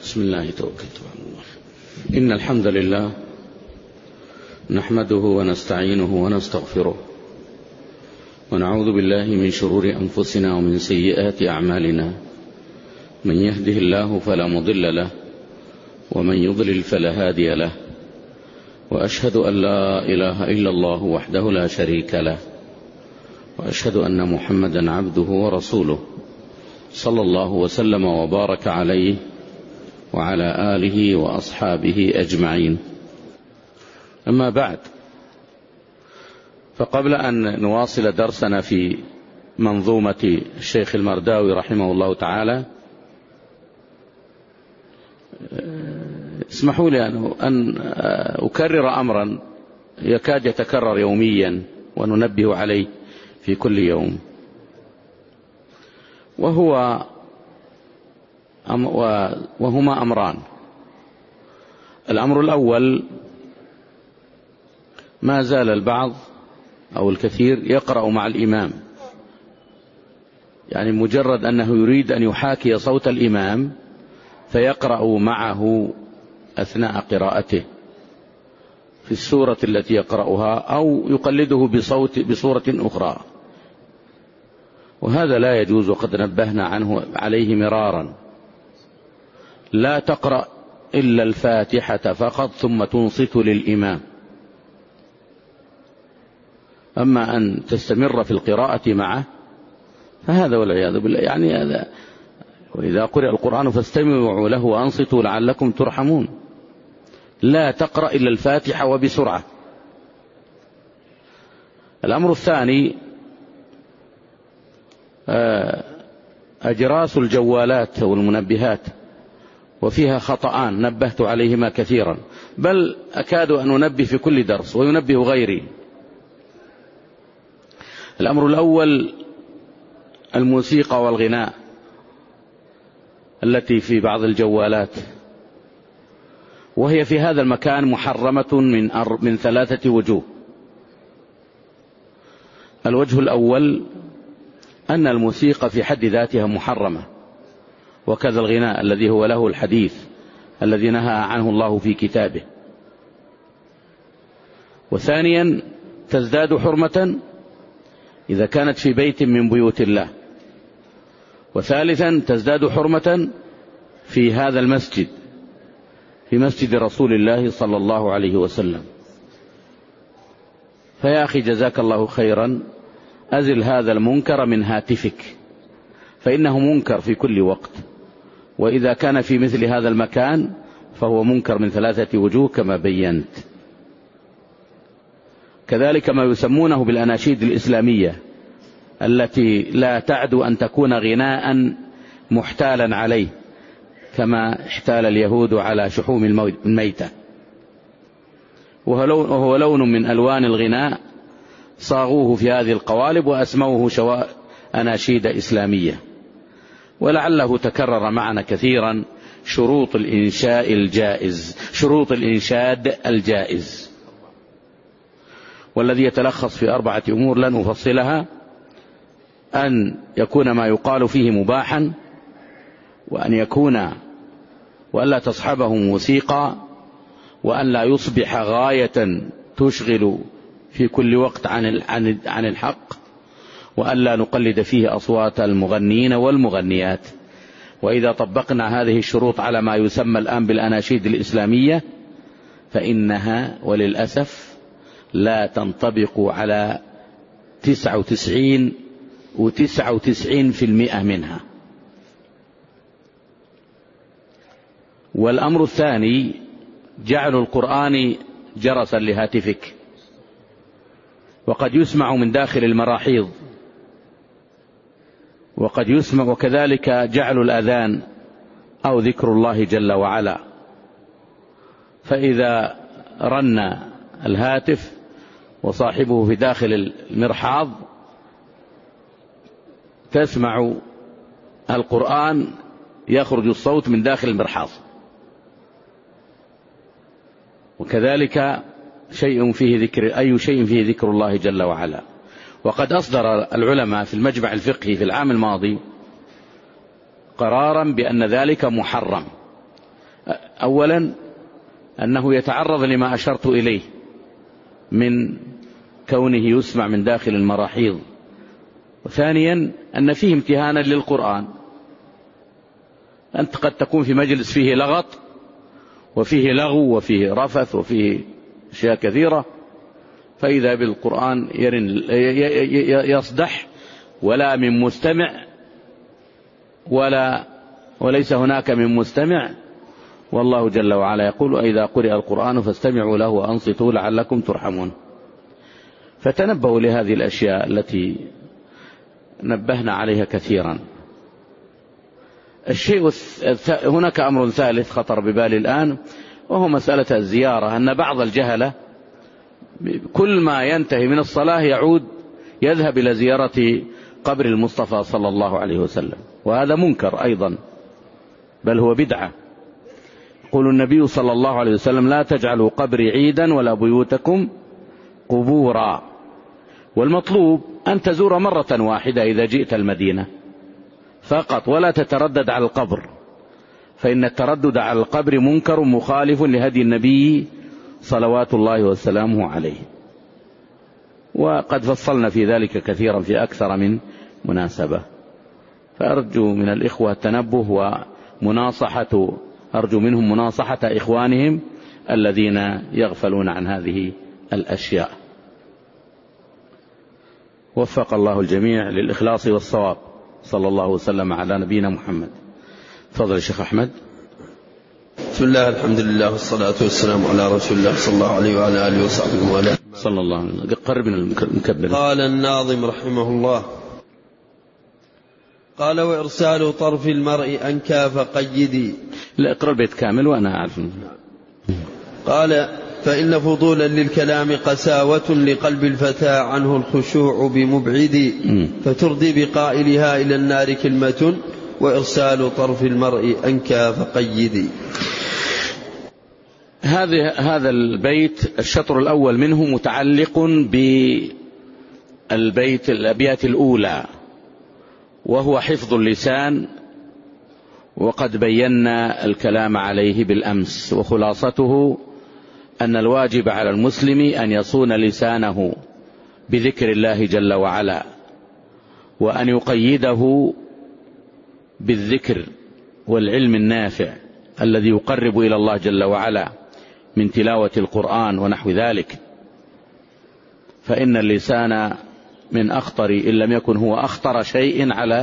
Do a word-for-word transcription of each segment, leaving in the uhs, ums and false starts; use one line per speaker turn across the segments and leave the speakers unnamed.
بسم الله توكلت على الله. إن الحمد لله نحمده ونستعينه ونستغفره ونعوذ بالله من شرور أنفسنا ومن سيئات أعمالنا. من يهده الله فلا مضل له ومن يضلل فلا هادي له، وأشهد أن لا إله إلا الله وحده لا شريك له، وأشهد أن محمدا عبده ورسوله صلى الله وسلم وبارك عليه وعلى آله وأصحابه أجمعين. أما بعد، فقبل أن نواصل درسنا في منظومة الشيخ المرداوي رحمه الله تعالى، اسمحوا لي أن أكرر أمرا يكاد يتكرر يوميا وننبه عليه في كل يوم، وهو وهما أمران. الأمر الأول، ما زال البعض أو الكثير يقرأ مع الإمام، يعني مجرد أنه يريد أن يحاكي صوت الإمام فيقرأ معه أثناء قراءته في السورة التي يقرأها، أو يقلده بصوت بصورة أخرى، وهذا لا يجوز، وقد نبهنا عنه عليه مرارا. لا تقرأ إلا الفاتحة فقط ثم تنصت للإمام. أما أن تستمر في القراءة معه فهذا والعياذ بالله، يعني هذا. وإذا قرأ القرآن فاستمعوا له وأنصتوا لعلكم ترحمون. لا تقرأ إلا الفاتحة وبسرعة. الأمر الثاني، أجراس الجوالات والمنبهات، وفيها خطأان نبهت عليهما كثيرا، بل أكاد أن أنبه في كل درس وينبه غيري. الأمر الأول، الموسيقى والغناء التي في بعض الجوالات، وهي في هذا المكان محرمة من من ثلاثة وجوه. الوجه الأول أن الموسيقى في حد ذاتها محرمة، وكذا الغناء الذي هو له الحديث الذي نهى عنه الله في كتابه. وثانيا، تزداد حرمة إذا كانت في بيت من بيوت الله. وثالثا، تزداد حرمة في هذا المسجد، في مسجد رسول الله صلى الله عليه وسلم. فيا أخي جزاك الله خيرا، أزل هذا المنكر من هاتفك، فإنه منكر في كل وقت، وإذا كان في مثل هذا المكان فهو منكر من ثلاثة وجوه كما بينت. كذلك ما يسمونه بالأناشيد الإسلامية التي لا تعدو أن تكون غناء محتالا عليه، كما احتال اليهود على شحوم الميتة، وهو لون من ألوان الغناء صاغوه في هذه القوالب وأسموه شواء أناشيد إسلامية. ولعله تكرر معنا كثيرا شروط الإنشاء الجائز، شروط الإنشاد الجائز، والذي يتلخص في أربعة أمور لن أفصلها: أن يكون ما يقال فيه مباحا، وأن يكون وأن لا تصحبه موسيقى، وأن لا يصبح غاية تشغل في كل وقت عن عن الحق، وأن لا نقلد فيه أصوات المغنين والمغنيات. وإذا طبقنا هذه الشروط على ما يسمى الآن بالأناشيد الإسلامية فإنها وللأسف لا تنطبق على تسعة وتسعين وتسعة وتسعين في المئة منها. والأمر الثاني، جعل القرآن جرسا لهاتفك، وقد يسمع من داخل المراحيض، وقد يسمع، وكذلك جعل الأذان أو ذكر الله جل وعلا. فإذا رن الهاتف وصاحبه في داخل المرحاض تسمع القرآن يخرج الصوت من داخل المرحاض، وكذلك شيء فيه ذكر أي شيء فيه ذكر الله جل وعلا. وقد أصدر العلماء في المجمع الفقهي في العام الماضي قرارا بأن ذلك محرم، أولا أنه يتعرض لما أشرت إليه من كونه يسمع من داخل المراحيض، وثانيا أن فيه امتهانا للقرآن. أنت قد تكون في مجلس فيه لغط وفيه لغو وفيه رفث وفيه أشياء كثيرة، فإذا بالقرآن يرن يصدح ولا من مستمع ولا وليس هناك من مستمع، والله جل وعلا يقول: إذا قرئ القرآن فاستمعوا له وأنصتوا لعلكم ترحمون. فتنبهوا لهذه الأشياء التي نبهنا عليها كثيرا. الشيء هناك أمر ثالث خطر ببالي الآن، وهو مسألة الزيارة، أن بعض الجهلة كل ما ينتهي من الصلاة يعود يذهب إلى زيارة قبر المصطفى صلى الله عليه وسلم، وهذا منكر أيضا، بل هو بدعة. يقول النبي صلى الله عليه وسلم: لا تجعلوا قبري عيدا ولا بيوتكم قبورا. والمطلوب أن تزور مرة واحدة إذا جئت المدينة فقط، ولا تتردد على القبر، فإن التردد على القبر منكر مخالف لهدي النبي صلوات الله وسلامه عليه، وقد فصلنا في ذلك كثيرا في أكثر من مناسبة. فأرجو من الإخوة التنبه ومناصحة أرجو منهم مناصحة إخوانهم الذين يغفلون عن هذه الأشياء. وفق الله الجميع للإخلاص والصواب. صلى الله وسلم على نبينا محمد. تفضل الشيخ أحمد.
بسم الله، الحمد لله والصلاة والسلام على رسول الله صلى الله عليه وعلى آله وصحبه وعلى
صلى الله عليه وسلم. قرب من المكبر.
قال الناظم رحمه الله: قال: وإرسال طرف المرء أنكى فقيدي.
لا، اقرأ البيت كامل وأنا أعرف.
قال: فإن فضولا للكلام قساوة لقلب الفتى عنه الخشوع بمبعد، فترضي بقائلها إلى النار كلمة، وإرسال طرف المرء أنكى فقيدي.
هذا هذا البيت الشطر الأول منه متعلق بالبيت الأبيات الأولى، وهو حفظ اللسان، وقد بينا الكلام عليه بالأمس، وخلاصته أن الواجب على المسلم أن يصون لسانه بذكر الله جل وعلا، وأن يقيده بالذكر والعلم النافع الذي يقرب إلى الله جل وعلا من تلاوة القرآن ونحو ذلك، فإن اللسان من أخطر إن لم يكن هو أخطر شيء على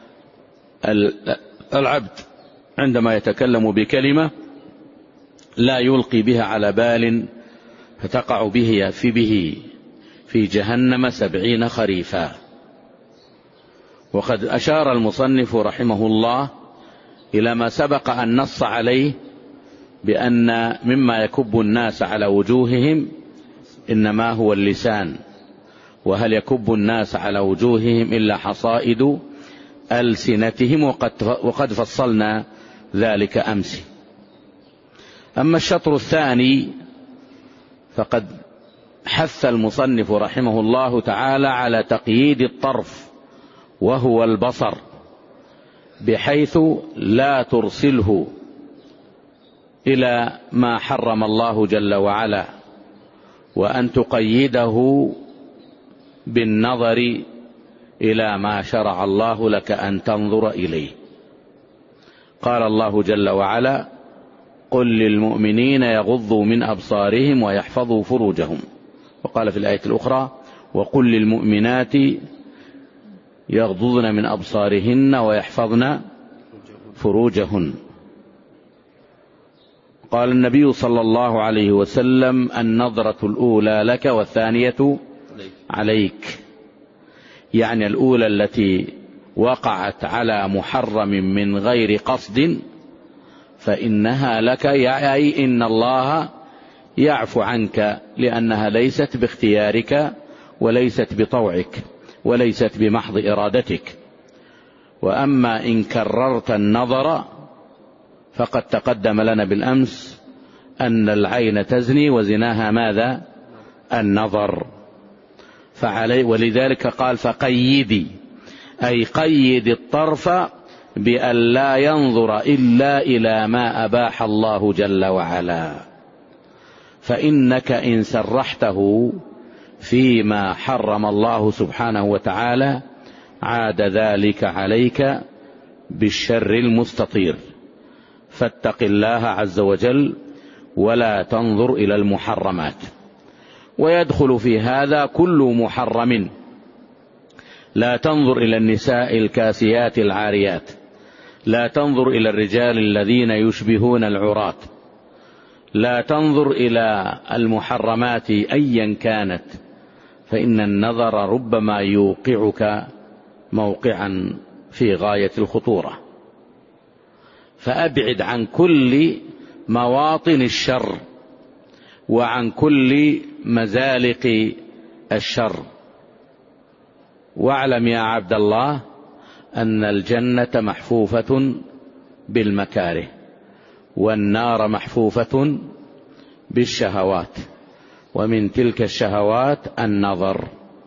العبد، عندما يتكلم بكلمة لا يلقي بها على بال فتقع به في به في جهنم سبعين خريفا. وقد أشار المصنف رحمه الله إلى ما سبق أن نص عليه بأن مما يكب الناس على وجوههم إنما هو اللسان، وهل يكب الناس على وجوههم إلا حصائد ألسنتهم، وقد, وقد فصلنا ذلك أمس. أما الشطر الثاني فقد حث المصنف رحمه الله تعالى على تقييد الطرف وهو البصر، بحيث لا ترسله إلى ما حرم الله جل وعلا، وأن تقيده بالنظر إلى ما شرع الله لك أن تنظر إليه. قال الله جل وعلا: قل للمؤمنين يغضوا من أبصارهم ويحفظوا فروجهم. وقال في الآية الأخرى: وقل للمؤمنات يغضضن من أبصارهن ويحفظن فروجهن. قال النبي صلى الله عليه وسلم: النظرة الأولى لك والثانية عليك، يعني الأولى التي وقعت على محرم من غير قصد فإنها لك، أي إن الله يعفو عنك، لأنها ليست باختيارك وليست بطوعك وليست بمحض إرادتك. وأما إن كررت النظر فقد تقدم لنا بالأمس أن العين تزني وزناها ماذا؟ النظر. فعلي ولذلك قال: فقيدي، أي قيد الطرف بأن لا ينظر إلا إلى ما أباح الله جل وعلا، فإنك إن سرحته فيما حرم الله سبحانه وتعالى عاد ذلك عليك بالشر المستطير. فاتق الله عز وجل ولا تنظر إلى المحرمات. ويدخل في هذا كل محرم. لا تنظر إلى النساء الكاسيات العاريات، لا تنظر إلى الرجال الذين يشبهون العراة، لا تنظر إلى المحرمات أيا كانت، فإن النظر ربما يوقعك موقعا في غاية الخطورة. فأبعد عن كل مواطن الشر وعن كل مزالق الشر. واعلم يا عبد الله أن الجنة محفوفة بالمكاره، والنار محفوفة بالشهوات، ومن تلك الشهوات النظر.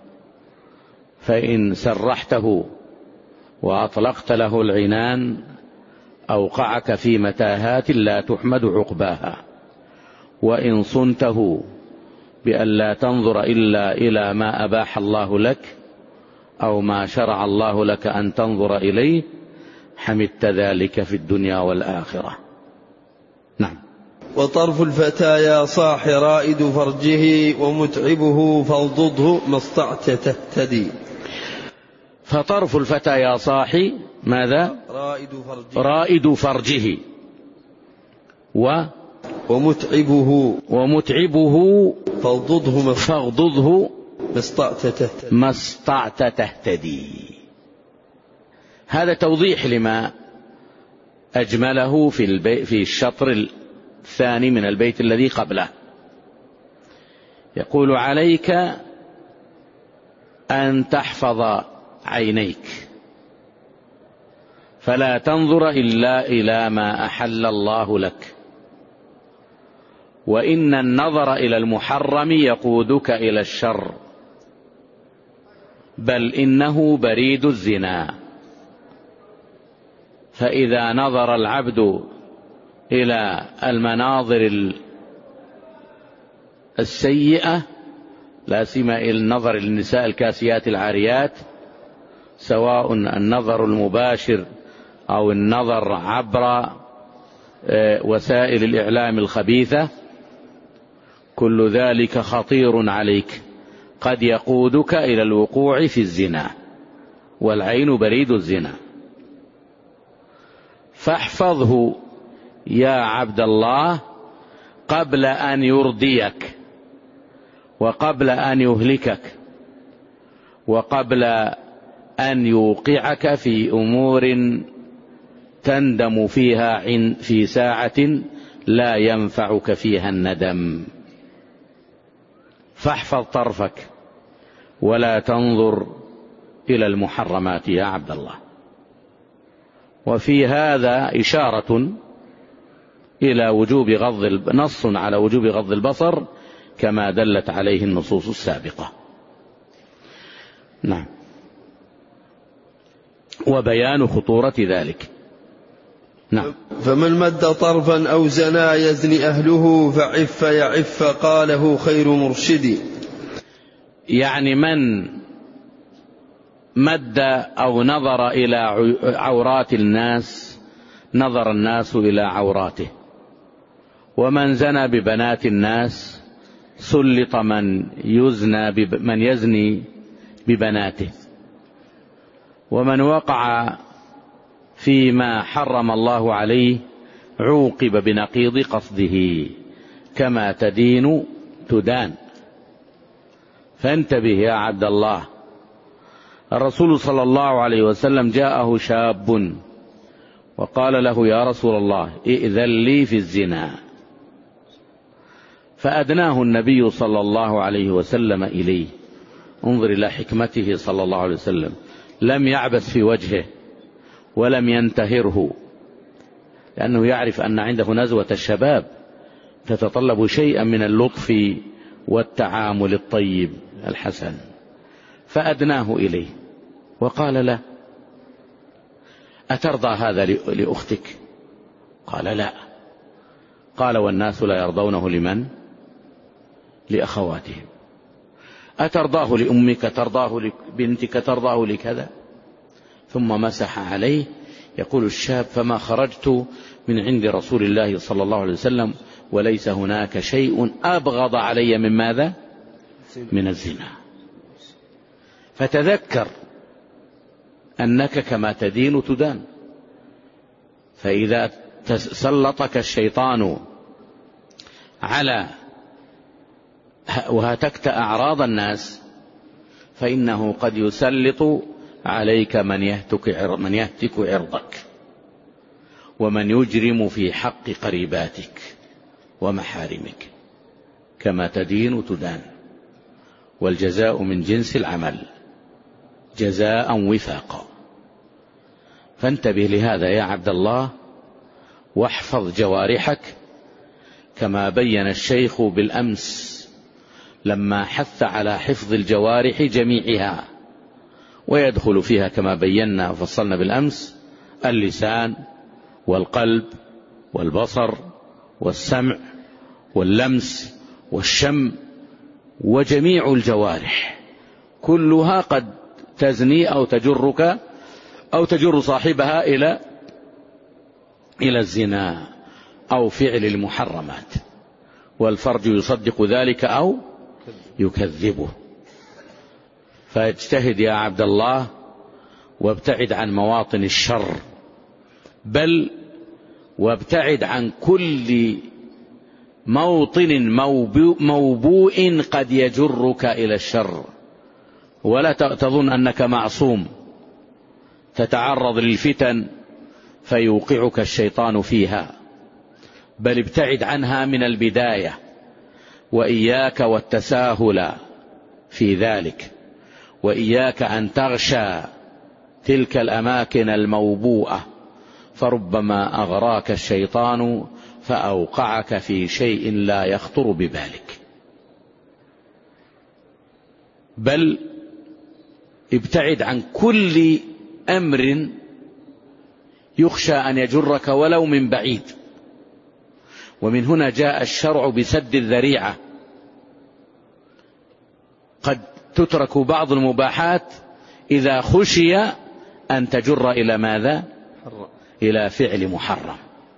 فإن سرحته وأطلقت له العنان أوقعك في متاهات لا تحمد عقباها. وإن صنته بأن لا تنظر إلا إلى ما أباح الله لك أو ما شرع الله لك أن تنظر إليه حمدت ذلك في الدنيا والآخرة. نعم.
وطرف الفتى يا صاح رائد فرجه ومتعبه فاغضضه ما استطعت تهتدي.
فطرف الفتى يا صاحي ماذا؟
رائد فرجه,
رائد فرجه و
ومتعبه
ومتعبه
فاغضضه
فاغضضه
ما استطعت تهتدي.
ما استطعت تهتدي. هذا توضيح لما أجمله في البي في الشطر الثاني من البيت الذي قبله. يقول عليك أن تحفظ عينيك فلا تنظر إلا إلى ما أحل الله لك، وإن النظر إلى المحرم يقودك إلى الشر، بل إنه بريد الزنا. فإذا نظر العبد إلى المناظر السيئة لا سيما النظر للنساء الكاسيات العاريات، سواء النظر المباشر أو النظر عبر وسائل الإعلام الخبيثة، كل ذلك خطير عليك، قد يقودك إلى الوقوع في الزنا، والعين بريد الزنا. فاحفظه يا عبد الله قبل أن يرضيك، وقبل أن يهلكك، وقبل أن يوقعك في أمور تندم فيها في ساعة لا ينفعك فيها الندم. فاحفظ طرفك ولا تنظر إلى المحرمات يا عبد الله. وفي هذا إشارة إلى وجوب غض نص على وجوب غض البصر كما دلت عليه النصوص السابقة. نعم. وبيان خطورة ذلك. نعم.
فمن مد طرفا أو زنا يزني أهله فعف يعف قاله خير مرشدي.
يعني من مد أو نظر إلى عورات الناس نظر الناس إلى عوراته، ومن زنى ببنات الناس سلط من يزنى من يزني ببناته، ومن وقع فيما حرم الله عليه عوقب بنقيض قصده، كما تدين تدان. فانتبه يا عبد الله. الرسول صلى الله عليه وسلم جاءه شاب وقال له يا رسول الله ائذن لي في الزنا، فأدناه النبي صلى الله عليه وسلم إليه. انظر إلى حكمته صلى الله عليه وسلم، لم يعبث في وجهه ولم ينتهره، لأنه يعرف أن عنده نزوة الشباب تتطلب شيئا من اللطف والتعامل الطيب الحسن. فأدناه إليه وقال له أترضى هذا لأختك؟ قال لا. قال والناس لا يرضونه لمن؟ لأخواتهم. أترضاه لأمك؟ ترضاه لبنتك؟ ترضاه لكذا؟ ثم مسح عليه. يقول الشاب فما خرجت من عند رسول الله صلى الله عليه وسلم وليس هناك شيء أبغض علي من ماذا؟ من الزنا. فتذكر أنك كما تدين تدان. فإذا سلطك الشيطان على وهتكت أعراض الناس فإنه قد يسلط عليك من يهتك من يهتك عرضك ومن يجرم في حق قريباتك ومحارمك. كما تدين تدان، والجزاء من جنس العمل جزاء وفاقا. فانتبه لهذا يا عبد الله، واحفظ جوارحك كما بين الشيخ بالأمس لما حث على حفظ الجوارح جميعها، ويدخل فيها كما بينا وفصلنا بالأمس اللسان والقلب والبصر والسمع واللمس والشم، وجميع الجوارح كلها قد تزني أو تجرك أو تجر صاحبها إلى إلى الزنا أو فعل المحرمات، والفرج يصدق ذلك أو يكذبه. فاجتهد يا عبد الله وابتعد عن مواطن الشر، بل وابتعد عن كل موطن موبوء قد يجرك إلى الشر. ولا تظن أنك معصوم تتعرض للفتن فيوقعك الشيطان فيها، بل ابتعد عنها من البداية، وإياك والتساهل في ذلك، وإياك أن تغشى تلك الأماكن الموبوءة، فربما أغراك الشيطان فأوقعك في شيء لا يخطر ببالك. بل ابتعد عن كل أمر يخشى أن يجرك ولو من بعيد. ومن هنا جاء الشرع بسد الذريعة. قد تترك بعض المباحات إذا خشي أن تجر إلى ماذا؟ إلى فعل محرم.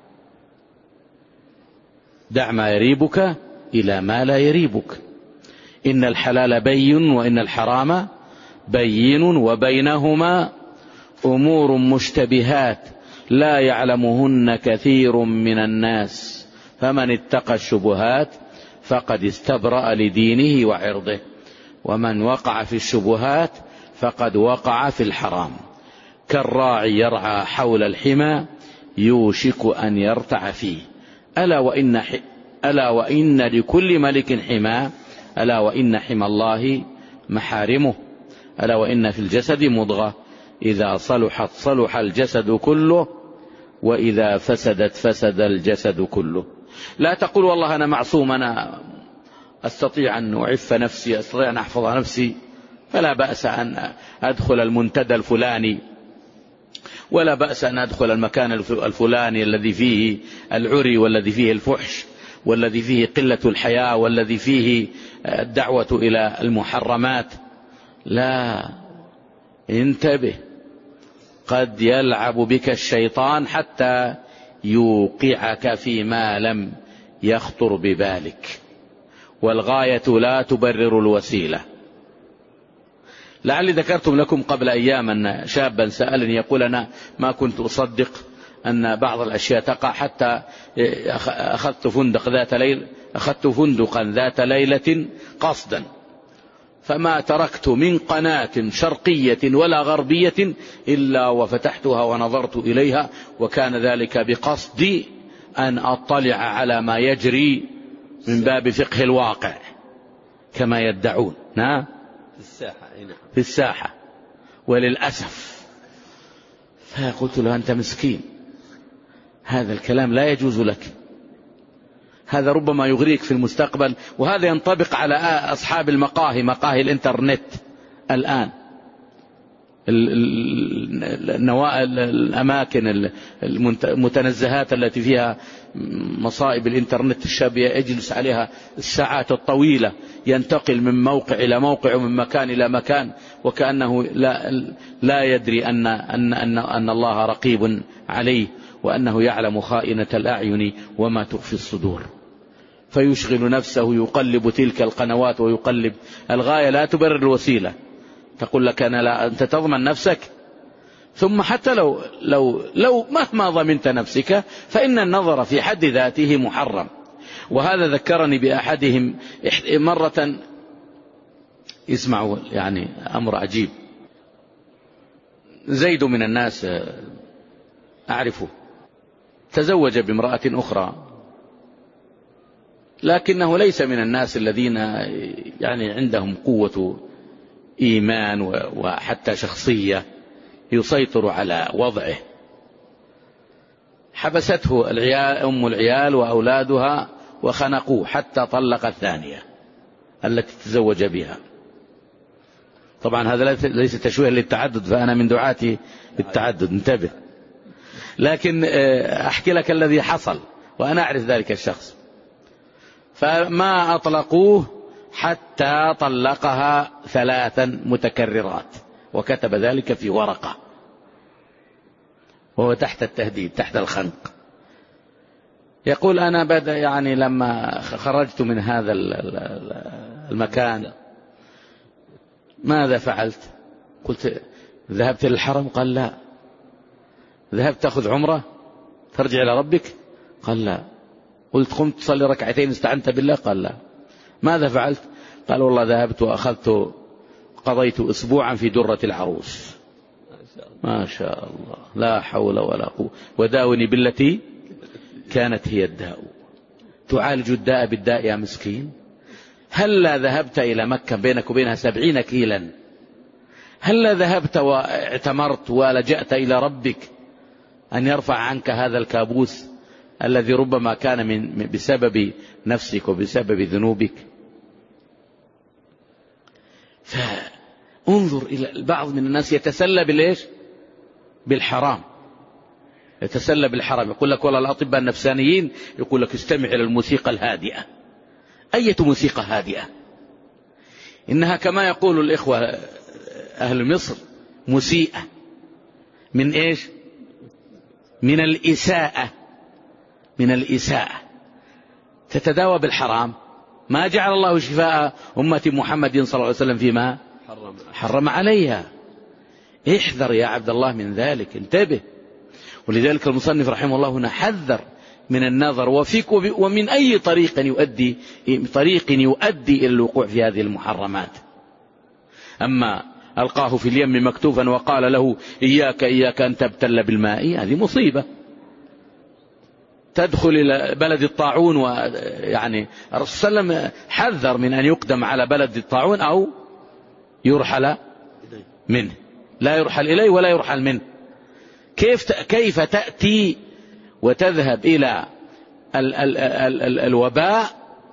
دع ما يريبك إلى ما لا يريبك. إن الحلال بين وإن الحرام بين وبينهما أمور مشتبهات لا يعلمهن كثير من الناس فمن اتقى الشبهات فقد استبرأ لدينه وعرضه ومن وقع في الشبهات فقد وقع في الحرام. كالراعي يرعى حول الحمى يوشك أن يرتع فيه. ألا وإن, ألا وإن لكل ملك حمى ألا وإن حمى الله محارمه. ألا وإن في الجسد مضغة إذا صلحت صلح الجسد كله وإذا فسدت فسد الجسد كله. لا تقول والله أنا معصوم، أنا أستطيع أن أعف نفسي، أستطيع أن أحفظ نفسي، فلا بأس أن أدخل المنتدى الفلاني، ولا بأس أن أدخل المكان الفلاني الذي فيه العري والذي فيه الفحش والذي فيه قلة الحياة والذي فيه الدعوة إلى المحرمات. لا، انتبه، قد يلعب بك الشيطان حتى يوقعك فيما لم يخطر ببالك، والغاية لا تبرر الوسيلة. لعلي ذكرتم لكم قبل أيام أن شابا سألني يقول أنا ما كنت أصدق أن بعض الأشياء تقع حتى أخذت فندق ذات ليل أخذت فندقا ذات ليلة قصدا، فما تركت من قناة شرقية ولا غربية إلا وفتحتها ونظرت إليها، وكان ذلك بقصد أن أطلع على ما يجري من باب فقه الواقع كما يدعون. نعم،
في الساحة.
في الساحة. وللأسف فقلت له أنت مسكين، هذا الكلام لا يجوز لك، هذا ربما يغريك في المستقبل. وهذا ينطبق على أصحاب المقاهي، مقاهي الإنترنت الآن. الأماكن المتنزهات التي فيها مصائب الإنترنت، الشاب يجلس عليها الساعات الطويلة، ينتقل من موقع إلى موقع ومن مكان إلى مكان، وكأنه لا, لا يدري أن, أن, أن, أن الله رقيب عليه، وأنه يعلم خائنة الأعين وما تخفي الصدور. فيشغل نفسه يقلب تلك القنوات ويقلب. الغاية لا تبرر الوسيلة. تقول لك أنا لا، أنت تضمن نفسك. ثم حتى لو, لو, لو مهما ضمنت نفسك فإن النظر في حد ذاته محرم. وهذا ذكرني بأحدهم مرة، اسمعوا يعني أمر عجيب. زيد من الناس أعرفه، تزوج بامرأة أخرى، لكنه ليس من الناس الذين يعني عندهم قوة إيمان وحتى شخصية يسيطر على وضعه. حبسته العيال أم العيال وأولادها وخنقوه حتى طلق الثانية التي تزوج بها. طبعا هذا ليس تشويه للتعدد، فأنا من دعاتي بالتعدد، انتبه. لكن أحكي لك الذي حصل وأنا أعرف ذلك الشخص. فما أطلقوه حتى طلقها ثلاثا متكررات، وكتب ذلك في ورقة وهو تحت التهديد، تحت الخنق. يقول أنا بدأ يعني لما خرجت من هذا المكان ماذا فعلت؟ قلت ذهبت للحرم؟ قال لا. ذهبت تأخذ عمرة ترجع إلى ربك؟ قال لا. قلت قمت تصلي ركعتين استعنت بالله؟ قال لا. ماذا فعلت؟ قال والله ذهبت وأخذت قضيت أسبوعا في درة العروس. ما شاء الله، لا حول ولا قوة. وداوني بالتي كانت هي الداء. تعالج الداء بالداء يا مسكين. هلا ذهبت إلى مكة بينك وبينها سبعين كيلا؟ هلا ذهبت واعتمرت ولجأت إلى ربك أن يرفع عنك هذا الكابوس الذي ربما كان من بسبب نفسك وبسبب ذنوبك؟ فانظر إلى البعض من الناس يتسلى بالإيش؟ بالحرام. يتسلى بالحرام. يقول لك والله الأطباء النفسانيين يقول لك استمع إلى الموسيقى الهادئة. أية موسيقى هادئة؟ إنها كما يقول الإخوة أهل مصر مسيئة. من إيش؟ من الإساءة. من الإساءة. تتداوى بالحرام. ما جعل الله شفاء أمة محمد صلى الله عليه وسلم فيما حرم عليها. احذر يا عبد الله من ذلك، انتبه. ولذلك المصنف رحمه الله هنا حذر من النظر وفيك ومن أي طريق يؤدي طريق يؤدي إلى الوقوع في هذه المحرمات. أما ألقاه في اليم مكتوفا وقال له إياك إياك أن تبتل بالماء، هذه مصيبة. تدخل إلى بلد الطاعون، ويعني الرسول صلى الله عليه وسلم حذر من أن يقدم على بلد الطاعون أو يرحل منه. لا يرحل إليه ولا يرحل منه. كيف كيف تأتي وتذهب إلى ال ال ال ال الوباء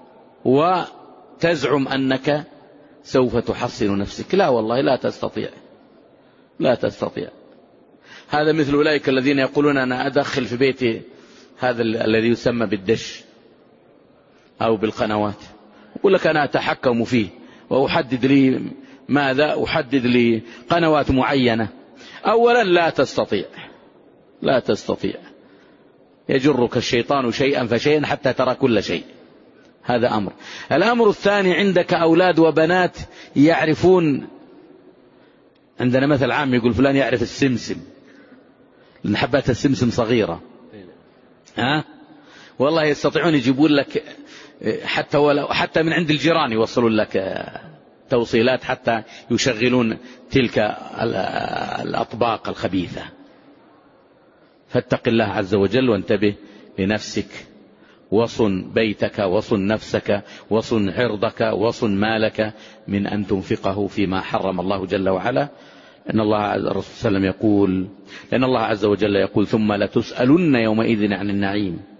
وتزعم أنك سوف تحصن نفسك؟ لا والله لا تستطيع، لا تستطيع. هذا مثل أولئك الذين يقولون أنا أدخل في بيتي هذا الذي يسمى بالدش أو بالقنوات، يقول لك أنا أتحكم فيه وأحدد لي ماذا، أحدد لي قنوات معينة. أولا لا تستطيع، لا تستطيع. يجرك الشيطان شيئا فشيئا حتى ترى كل شيء. هذا أمر. الأمر الثاني، عندك أولاد وبنات يعرفون. عندنا مثل عام يقول فلان يعرف السمسم، لأن حبات السمسم صغيرة. ها والله يستطيعون يجيبون لك حتى ولو حتى من عند الجيران يوصلون لك توصيلات حتى يشغلون تلك الأطباق الخبيثة. فاتق الله عز وجل وانتبه لنفسك، وصن بيتك، وصن نفسك، وصن عرضك، وصن مالك من أن تنفقه فيما حرم الله جل وعلا. إن الله الرسول صلى الله عليه وسلم يقول، لأن الله عز وجل يقول ثم لتسألن يومئذ عن النعيم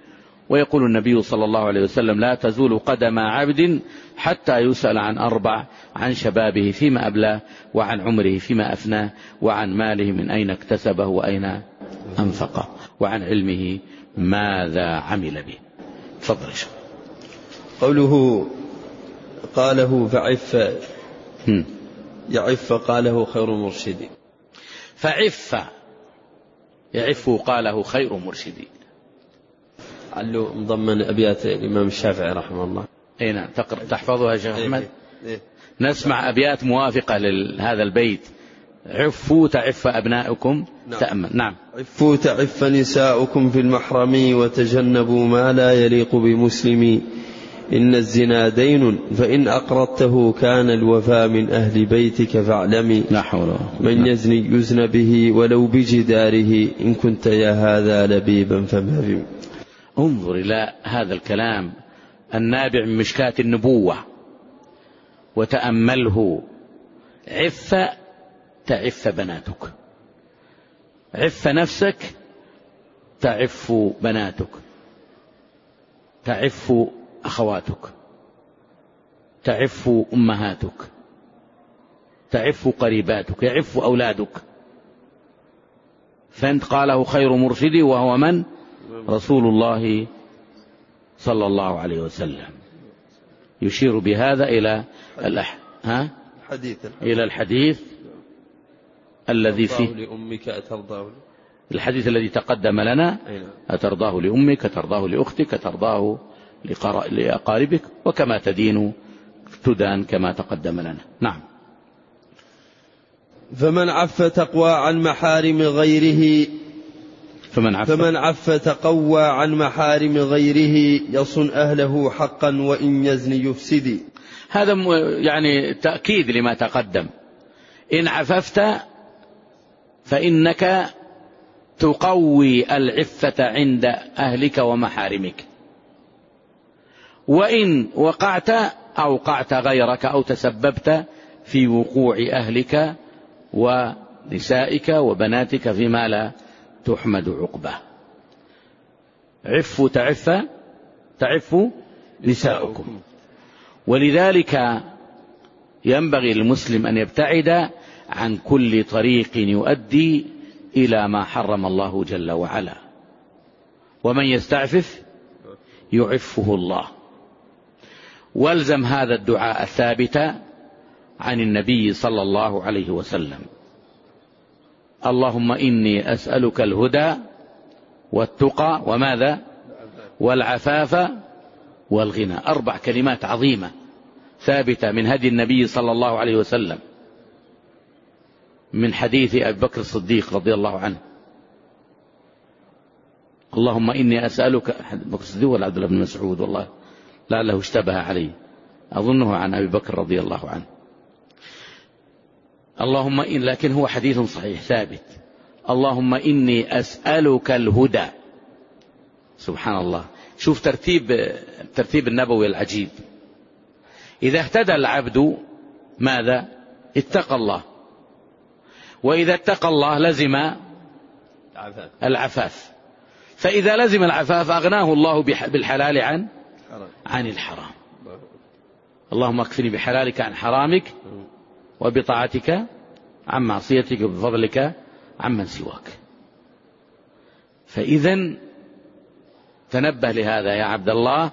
ويقول النبي صلى الله عليه وسلم لا تزول قدم عبد حتى يسأل عن أربع: عن شبابه فيما أبلاه، وعن عمره فيما أفناه، وعن ماله من أين اكتسبه وأين أنفقه، وعن علمه ماذا عمل به. تفضل يا شيخ.
قوله قاله فعف يعف قاله خير مرشدي.
فعف يعف قاله خير مرشدي.
علو مضمن أبيات الإمام الشافعي رحمه الله.
أي نعم. تحفظها يا شيخ أحمد؟
إيه إيه.
نسمع أبيات موافقة لهذا البيت: عفوا تعف أبناؤكم. نعم. تأمل. نعم.
عفوا تعف نساؤكم في المحرم، وتجنبوا ما لا يليق بمسلم. إن الزنا دين فإن أقرضته كان الوفاء من أهل بيتك فاعلمي.
لا حول.
من يزني يزن به ولو بجداره، إن كنت يا هذا لبيبا فما بي.
انظر إلى هذا الكلام النابع من مشكاة النبوة وتأمله: عف تعف بناتك، عف نفسك تعف بناتك، تعف أخواتك، تعف أمهاتك، تعف قريباتك، يعف أولادك. فانت قاله خير مرشدي، وهو من؟ رسول الله صلى الله عليه وسلم. يشير بهذا إلى الأح... ها؟
حديث
إلى الحديث الذي فيه
لأمك أترضاه،
الحديث الذي تقدم لنا: أترضاه لأمك، أترضاه لأختك، أترضاه لأقاربك، وكما تدين تدان كما تقدم لنا. نعم.
فمن عف تقوى عن محارم غيره
فمن عف,
فمن عف تقوى عن محارم غيره، يصن أهله حقا وإن يزن يفسد.
هذا يعني تأكيد لما تقدم. إن عففت فإنك تقوي العفة عند أهلك ومحارمك، وإن وقعت أوقعت غيرك أو تسببت في وقوع أهلك ونسائك وبناتك فيما لا تحمد عقبه. عفوا تعف تعف نساؤكم. ولذلك ينبغي للمسلم أن يبتعد عن كل طريق يؤدي إلى ما حرم الله جل وعلا. ومن يستعفف يعفه الله. والزم هذا الدعاء الثابت عن النبي صلى الله عليه وسلم: اللهم إني أسألك الهدى والتقى وماذا والعفاف والغنى. أربع كلمات عظيمة ثابتة من هدي النبي صلى الله عليه وسلم، من حديث أبي بكر الصديق رضي الله عنه: اللهم إني أسألك. أبي بكر الصديق ولا عبد الله بن مسعود؟ والله لعله اشتبه عليه، أظنه عن أبي بكر رضي الله عنه. اللهم إن، لكن هو حديث صحيح ثابت: اللهم إني أسألك الهدى. سبحان الله، شوف ترتيب الترتيب النبوي العجيب. إذا اهتدى العبد ماذا؟ اتقى الله. وإذا اتقى الله لزم العفاف. فإذا لزم العفاف أغناه الله بالحلال عن عن الحرام. اللهم اكفني بحلالك عن حرامك، وبطاعتك عن معصيتك، وبفضلك عمن سواك. فإذا تنبه لهذا يا عبد الله،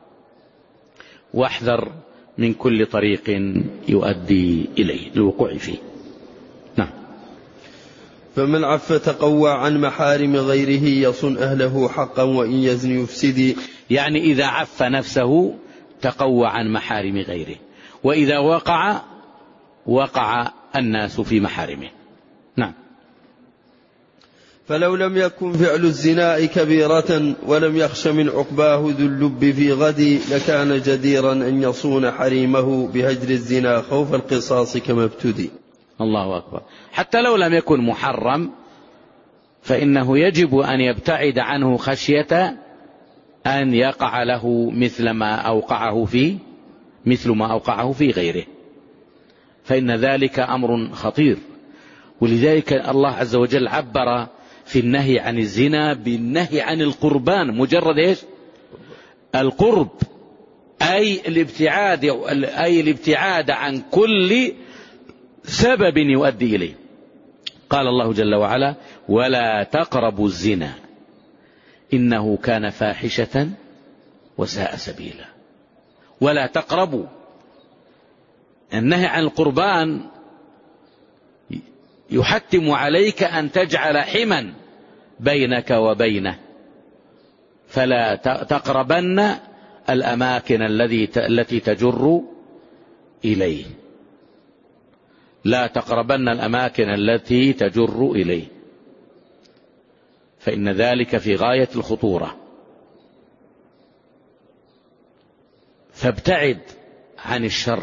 واحذر من كل طريق يؤدي إليه الوقوع فيه. نعم.
فمن عف تقوى عن محارم غيره، يصن أهله حقا وإن يزن يفسد.
يعني إذا عف نفسه تقوى عن محارم غيره، وإذا وقع وقع الناس في محارمه. نعم.
فلو لم يكن فعل الزنا كبيرة ولم يخش من عقباه ذو اللب في غد، لكان جديرا أن يصون حريمه بهجر الزنا خوف القصاص كما ابتدي.
الله أكبر. حتى لو لم يكن محرم فإنه يجب أن يبتعد عنه خشية أن يقع له مثل ما أوقعه في مثل ما أوقعه في غيره، فإن ذلك أمر خطير. ولذلك الله عز وجل عبر في النهي عن الزنا بالنهي عن القربان، مجرد إيش؟ القرب أي الابتعاد أي الابتعاد عن كل سبب يؤدي إليه. قال الله جل وعلا: ولا تقربوا الزنا إنه كان فاحشة وساء سبيلا. ولا تقربوا، النهي عن القربان يحتم عليك أن تجعل حما بينك وبينه، فلا تقربن الأماكن التي تجر إليه، لا تقربن الأماكن التي تجر إليه، فإن ذلك في غاية الخطورة. فابتعد عن الشر.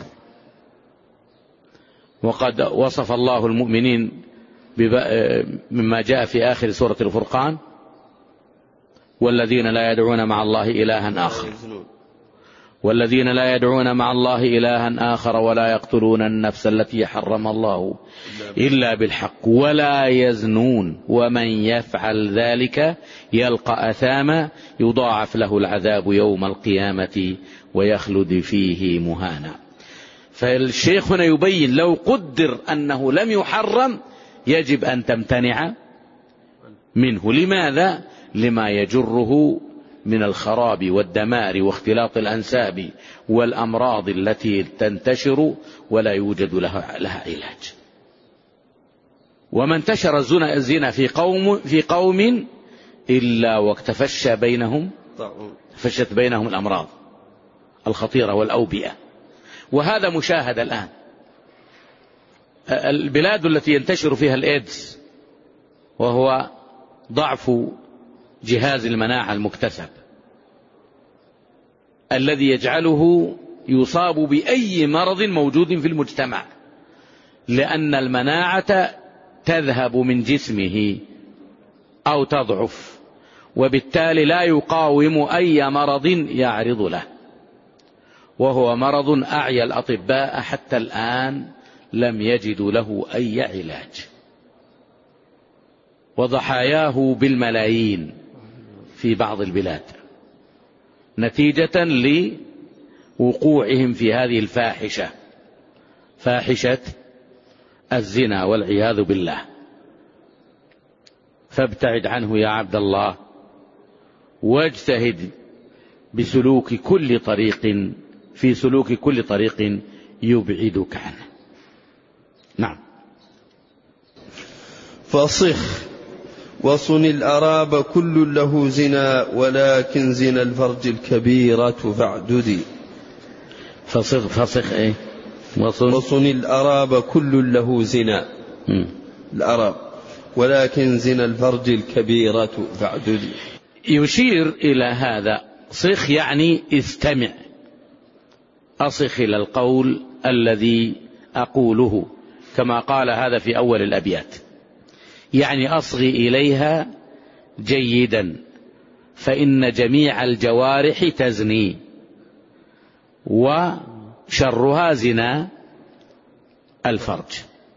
وقد وصف الله المؤمنين مما جاء في آخر سورة الفرقان: والذين لا يدعون مع الله إلها آخر والذين لا يدعون مع الله إلها آخر ولا يقتلون النفس التي حرم الله إلا بالحق ولا يزنون ومن يفعل ذلك يلقى أثاما يضاعف له العذاب يوم القيامة ويخلد فيه مهانا. فالشيخ هنا يبين لو قدر أنه لم يحرم يجب أن تمتنع منه. لماذا؟ لما يجره من الخراب والدمار واختلاط الأنساب والأمراض التي تنتشر ولا يوجد لها, لها علاج. وما انتشر الزنا في قوم في قوم إلا واكتفشى بينهم فشت بينهم الأمراض الخطيرة والأوبئة، وهذا مشاهد الآن. البلاد التي ينتشر فيها الإيدز وهو ضعف جهاز المناعة المكتسب الذي يجعله يصاب بأي مرض موجود في المجتمع، لأن المناعة تذهب من جسمه أو تضعف، وبالتالي لا يقاوم أي مرض يعرض له، وهو مرض أعيا الأطباء حتى الآن لم يجدوا له أي علاج، وضحاياه بالملايين في بعض البلاد نتيجة لوقوعهم في هذه الفاحشة، فاحشة الزنا والعياذ بالله. فابتعد عنه يا عبد الله، واجتهد بسلوك كل طريق في سلوك كل طريق يبعدك عنه. نعم.
فصخ وصن الأراب كل له زنا ولكن زنا الفرج الكبيرة فاعددي.
فصخ فصخ ايه وصن,
وصن الأراب كل له زنا م. الأراب ولكن زنا الفرج الكبيرة فاعددي.
يشير إلى هذا صخ يعني استمع، أصخ إلى القول الذي أقوله، كما قال هذا في أول الأبيات، يعني أصغي إليها جيدا فإن جميع الجوارح تزني وشرها زنا الفرج.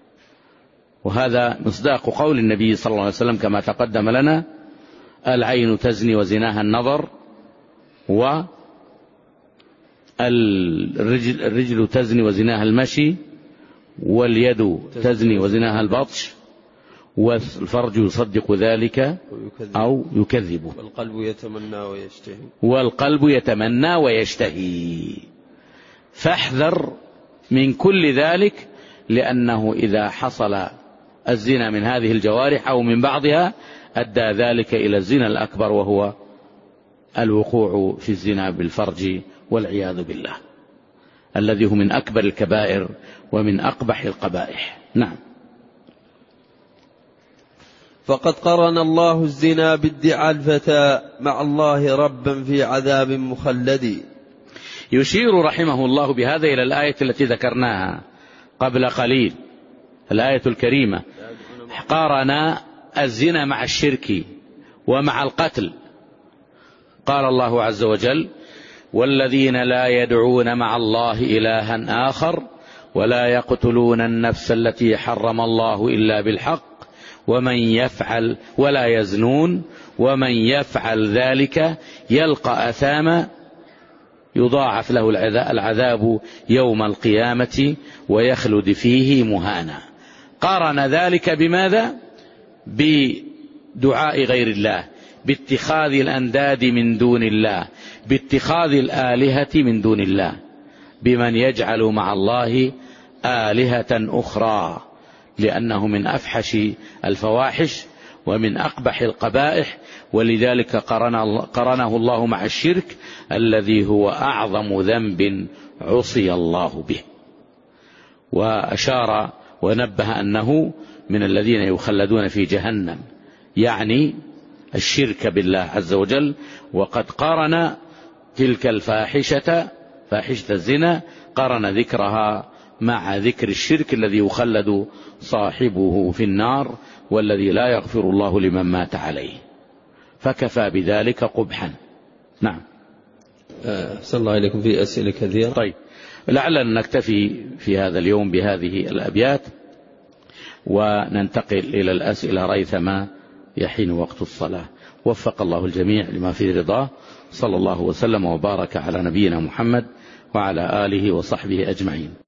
وهذا مصداق قول النبي صلى الله عليه وسلم كما تقدم لنا: العين تزني وزناها النظر، والرجل الرجل تزني وزناها المشي، واليد تزني وزناها البطش، والفرج يصدق ذلك أو يكذبه،
والقلب يتمنى ويشتهي
والقلب يتمنى ويشتهي. فاحذر من كل ذلك، لأنه إذا حصل الزنا من هذه الجوارح أو من بعضها أدى ذلك إلى الزنا الأكبر، وهو الوقوع في الزنا بالفرج والعياذ بالله، الذي هو من أكبر الكبائر ومن أقبح القبائح. نعم.
فقد قرن الله الزنا بادعاء الفتى مع الله ربا في عذاب مخلد.
يشير رحمه الله بهذا إلى الآية التي ذكرناها قبل قليل، الآية الكريمة، قارن الزنا مع الشرك ومع القتل. قال الله عز وجل: والذين لا يدعون مع الله إلها آخر ولا يقتلون النفس التي حرم الله إلا بالحق ومن يفعل ولا يزنون ومن يفعل ذلك يلقى أثاما يضاعف له العذاب يوم القيامة ويخلد فيه مهانا. قارن ذلك بماذا؟ بدعاء غير الله، باتخاذ الأنداد من دون الله، باتخاذ الآلهة من دون الله، بمن يجعل مع الله آلهة أخرى، لأنه من أفحش الفواحش ومن أقبح القبائح، ولذلك قرنه الله مع الشرك الذي هو أعظم ذنب عصي الله به. وأشار ونبه أنه من الذين يخلدون في جهنم، يعني الشرك بالله عز وجل. وقد قارن تلك الفاحشة، فاحشة الزنا، قارن ذكرها مع ذكر الشرك الذي يخلد صاحبه في النار، والذي لا يغفر الله لمن مات عليه، فكفى بذلك قبحا. نعم.
أحسن الله إليكم. في أسئلة كثيرة.
طيب، لعلنا نكتفي في هذا اليوم بهذه الأبيات، وننتقل إلى الأسئلة ريثما يحين وقت الصلاة. وفق الله الجميع لما فيه رضاه. صلى الله وسلم وبارك على نبينا محمد وعلى آله وصحبه أجمعين.